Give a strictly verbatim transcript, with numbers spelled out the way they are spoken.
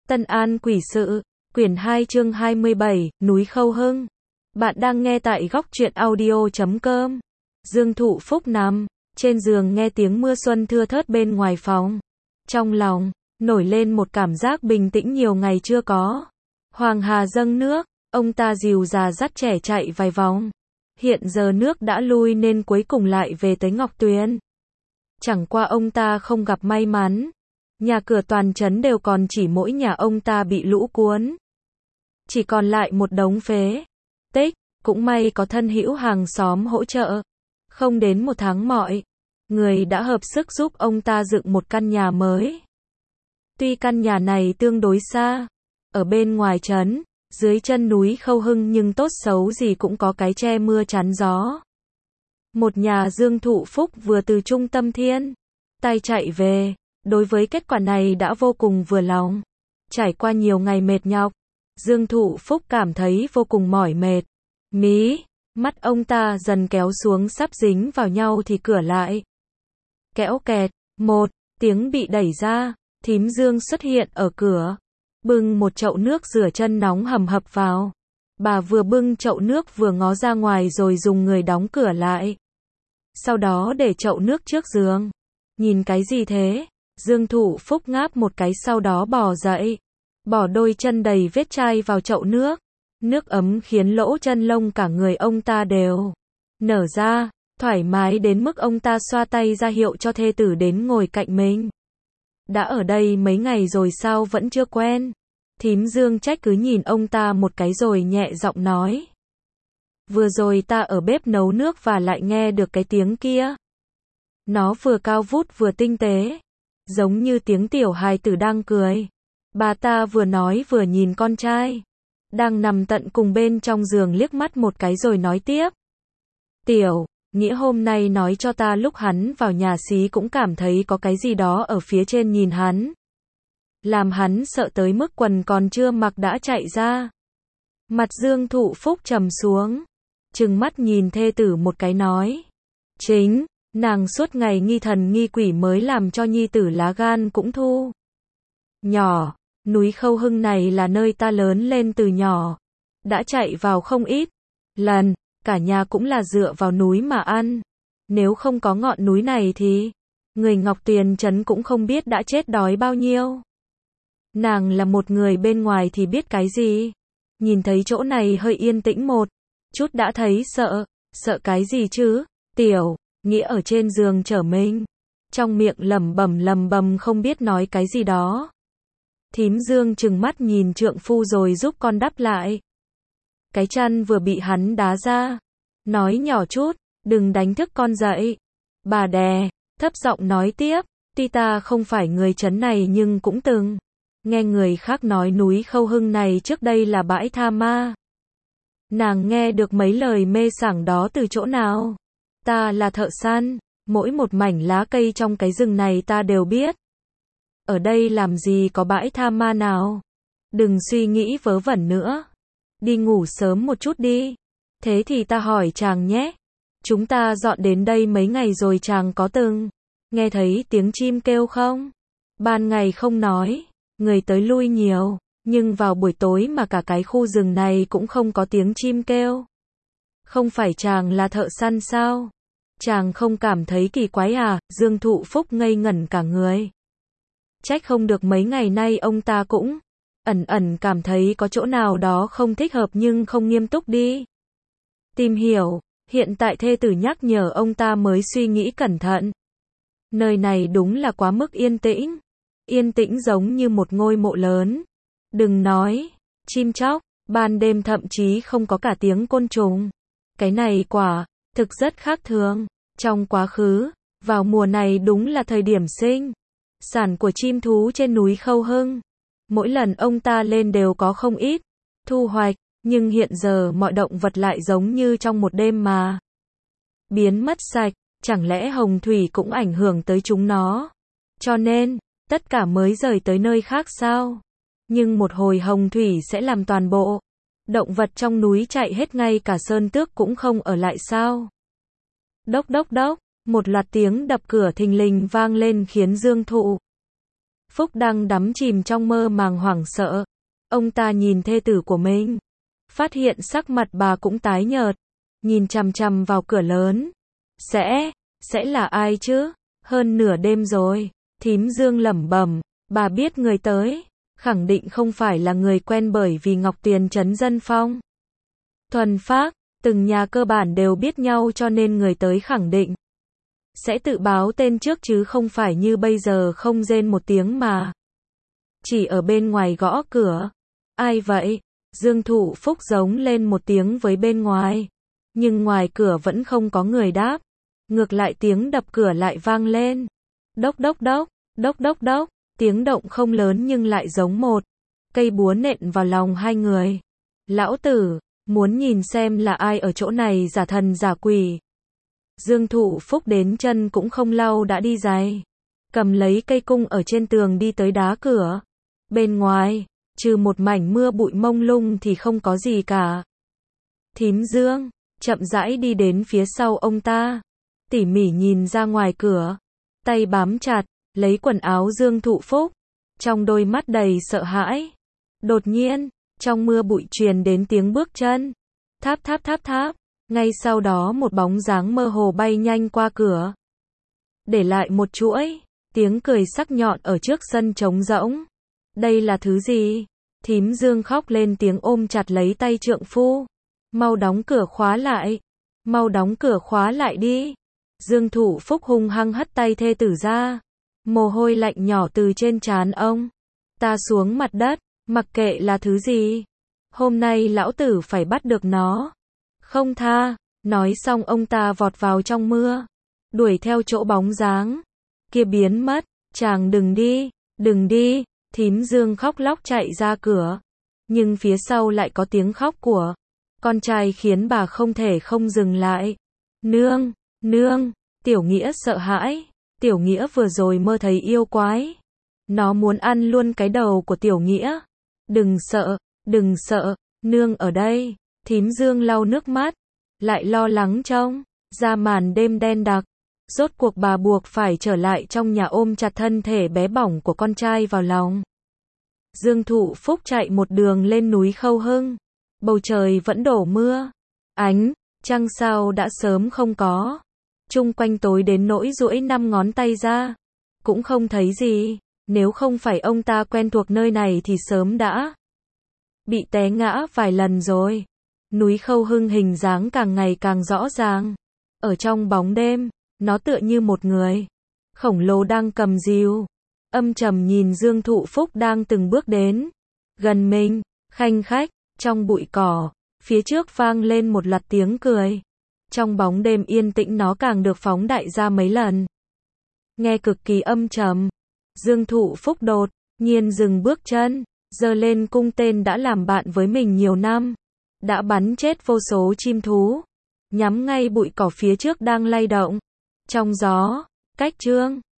Tân An Quỷ Sự, quyển hai chương hai mươi bảy, núi Khâu Hưng. Bạn đang nghe tại góc truyện audio chấm com. Dương Thụ Phúc nằm trên giường nghe tiếng mưa xuân thưa thớt bên ngoài phòng. Trong lòng nổi lên một cảm giác bình tĩnh nhiều ngày chưa có. Hoàng hà dâng nước, ông ta dìu già dắt trẻ chạy vài vòng. Hiện giờ nước đã lui nên cuối cùng lại về tới Ngọc Tuyền. Chẳng qua ông ta không gặp may mắn. Nhà cửa toàn trấn đều còn chỉ mỗi nhà ông ta bị lũ cuốn. Chỉ còn lại một đống phế tích, cũng may có thân hữu hàng xóm hỗ trợ. Không đến một tháng mọi người đã hợp sức giúp ông ta dựng một căn nhà mới. Tuy căn nhà này tương đối xa, ở bên ngoài trấn, dưới chân núi Khâu Hưng nhưng tốt xấu gì cũng có cái che mưa chắn gió. Một nhà Dương Thụ Phúc vừa từ trung tâm thiên tay chạy về. Đối với kết quả này đã vô cùng vừa lòng. Trải qua nhiều ngày mệt nhọc, Dương Thụ Phúc cảm thấy vô cùng mỏi mệt. Mí mắt ông ta dần kéo xuống sắp dính vào nhau thì cửa lại kéo kẹt, một tiếng bị đẩy ra, thím Dương xuất hiện ở cửa, bưng một chậu nước rửa chân nóng hầm hập vào. Bà vừa bưng chậu nước vừa ngó ra ngoài rồi dùng người đóng cửa lại. Sau đó để chậu nước trước giường. Nhìn cái gì thế? Dương Thụ Phúc ngáp một cái sau đó bò dậy, bỏ đôi chân đầy vết chai vào chậu nước. Nước ấm khiến lỗ chân lông cả người ông ta đều nở ra, thoải mái đến mức ông ta xoa tay ra hiệu cho thê tử đến ngồi cạnh mình. Đã ở đây mấy ngày rồi sao vẫn chưa quen? Thím Dương trách cứ nhìn ông ta một cái rồi nhẹ giọng nói. Vừa rồi ta ở bếp nấu nước và lại nghe được cái tiếng kia. Nó vừa cao vút vừa tinh tế. Giống như tiếng tiểu hài tử đang cười. Bà ta vừa nói vừa nhìn con trai đang nằm tận cùng bên trong giường liếc mắt một cái rồi nói tiếp. Tiểu, nghĩa hôm nay nói cho ta lúc hắn vào nhà xí cũng cảm thấy có cái gì đó ở phía trên nhìn hắn. Làm hắn sợ tới mức quần còn chưa mặc đã chạy ra. Mặt Dương Thụ Phúc trầm xuống. Trừng mắt nhìn thê tử một cái nói. Chính, nàng suốt ngày nghi thần nghi quỷ mới làm cho nhi tử lá gan cũng thu nhỏ. Núi Khâu Hưng này là nơi ta lớn lên từ nhỏ. Đã chạy vào không ít lần, cả nhà cũng là dựa vào núi mà ăn. Nếu không có ngọn núi này thì người Ngọc Tuyền trấn cũng không biết đã chết đói bao nhiêu. Nàng là một người bên ngoài thì biết cái gì. Nhìn thấy chỗ này hơi yên tĩnh một chút đã thấy sợ. Sợ cái gì chứ? Tiểu, nghĩa ở trên giường trở mình. Trong miệng lẩm bẩm lầm bầm không biết nói cái gì đó. Thím Dương trừng mắt nhìn trượng phu rồi giúp con đắp lại cái chăn vừa bị hắn đá ra. Nói nhỏ chút, đừng đánh thức con dậy. Bà đè, thấp giọng nói tiếp. Tuy ta không phải người trấn này nhưng cũng từng nghe người khác nói núi Khâu Hưng này trước đây là bãi tha ma. Nàng nghe được mấy lời mê sảng đó từ chỗ nào? Ta là thợ săn, mỗi một mảnh lá cây trong cái rừng này ta đều biết. Ở đây làm gì có bãi tha ma nào? Đừng suy nghĩ vớ vẩn nữa. Đi ngủ sớm một chút đi. Thế thì ta hỏi chàng nhé. Chúng ta dọn đến đây mấy ngày rồi chàng có từng nghe thấy tiếng chim kêu không? Ban ngày không nói, người tới lui nhiều, nhưng vào buổi tối mà cả cái khu rừng này cũng không có tiếng chim kêu. Không phải chàng là thợ săn sao? Chàng không cảm thấy kỳ quái à? Dương Thụ Phúc ngây ngẩn cả người. Trách không được mấy ngày nay ông ta cũng ẩn ẩn cảm thấy có chỗ nào đó không thích hợp nhưng không nghiêm túc đi tìm hiểu. Hiện tại thê tử nhắc nhở ông ta mới suy nghĩ cẩn thận. Nơi này đúng là quá mức yên tĩnh. Yên tĩnh giống như một ngôi mộ lớn. Đừng nói chim chóc, ban đêm thậm chí không có cả tiếng côn trùng. Cái này quả thực rất khác thường. Trong quá khứ, vào mùa này đúng là thời điểm sinh sản của chim thú trên núi Khâu Hưng. Mỗi lần ông ta lên đều có không ít thu hoạch, nhưng hiện giờ mọi động vật lại giống như trong một đêm mà biến mất sạch. Chẳng lẽ hồng thủy cũng ảnh hưởng tới chúng nó? Cho nên, tất cả mới rời tới nơi khác sao? Nhưng một hồi hồng thủy sẽ làm toàn bộ động vật trong núi chạy hết, ngay cả sơn tước cũng không ở lại sao? Đốc đốc đốc, một loạt tiếng đập cửa thình lình vang lên khiến Dương Thụ Phúc đang đắm chìm trong mơ màng hoảng sợ. Ông ta nhìn thê tử của mình, phát hiện sắc mặt bà cũng tái nhợt, nhìn chằm chằm vào cửa lớn. Sẽ, sẽ là ai chứ? Hơn nửa đêm rồi, thím Dương lẩm bẩm, bà biết người tới, khẳng định không phải là người quen bởi vì Ngọc Tuyền trấn dân phong. Thuần phác, từng nhà cơ bản đều biết nhau cho nên người tới khẳng định sẽ tự báo tên trước chứ không phải như bây giờ không rên một tiếng mà chỉ ở bên ngoài gõ cửa. Ai vậy? Dương Thụ Phúc giống lên một tiếng với bên ngoài, nhưng ngoài cửa vẫn không có người đáp. Ngược lại tiếng đập cửa lại vang lên. Đốc đốc đốc, đốc đốc đốc, tiếng động không lớn nhưng lại giống một cây búa nện vào lòng hai người. Lão tử, muốn nhìn xem là ai ở chỗ này giả thần giả quỷ. Dương Thụ Phúc đến chân cũng không lau đã đi giày, cầm lấy cây cung ở trên tường đi tới đá cửa. Bên ngoài, trừ một mảnh mưa bụi mông lung thì không có gì cả. Thím Dương chậm rãi đi đến phía sau ông ta, tỉ mỉ nhìn ra ngoài cửa, tay bám chặt lấy quần áo Dương Thụ Phúc, trong đôi mắt đầy sợ hãi. Đột nhiên, trong mưa bụi truyền đến tiếng bước chân, tháp tháp tháp tháp, ngay sau đó một bóng dáng mơ hồ bay nhanh qua cửa, để lại một chuỗi tiếng cười sắc nhọn ở trước sân trống rỗng. Đây là thứ gì? Thím Dương khóc lên tiếng ôm chặt lấy tay trượng phu. Mau đóng cửa khóa lại, mau đóng cửa khóa lại đi. Dương Thụ Phúc hung hăng hất tay thê tử ra, mồ hôi lạnh nhỏ từ trên trán ông ta xuống mặt đất. Mặc kệ là thứ gì, hôm nay lão tử phải bắt được nó, không tha. Nói xong ông ta vọt vào trong mưa, đuổi theo chỗ bóng dáng kia biến mất. Chàng đừng đi, đừng đi. Thím Dương khóc lóc chạy ra cửa, nhưng phía sau lại có tiếng khóc của con trai khiến bà không thể không dừng lại. Nương, nương. Tiểu Nghĩa sợ hãi. Tiểu Nghĩa vừa rồi mơ thấy yêu quái, nó muốn ăn luôn cái đầu của Tiểu Nghĩa. Đừng sợ, đừng sợ, nương ở đây. Thím Dương lau nước mắt, lại lo lắng trông ra màn đêm đen đặc. Rốt cuộc bà buộc phải trở lại trong nhà ôm chặt thân thể bé bỏng của con trai vào lòng. Dương Thụ Phúc chạy một đường lên núi Khâu Hưng. Bầu trời vẫn đổ mưa, ánh trăng sao đã sớm không có. Chung quanh tối đến nỗi duỗi năm ngón tay ra, cũng không thấy gì. Nếu không phải ông ta quen thuộc nơi này thì sớm đã bị té ngã vài lần rồi. Núi Khâu Hưng hình dáng càng ngày càng rõ ràng. Ở trong bóng đêm, nó tựa như một người khổng lồ đang cầm rìu, âm trầm nhìn Dương Thụ Phúc đang từng bước đến gần mình. Khanh khách, trong bụi cỏ, phía trước vang lên một loạt tiếng cười. Trong bóng đêm yên tĩnh nó càng được phóng đại ra mấy lần, nghe cực kỳ âm trầm. Dương Thụ Phúc đột nhiên dừng bước chân, giơ lên cung tên đã làm bạn với mình nhiều năm, đã bắn chết vô số chim thú, nhắm ngay bụi cỏ phía trước đang lay động trong gió. Cách Trương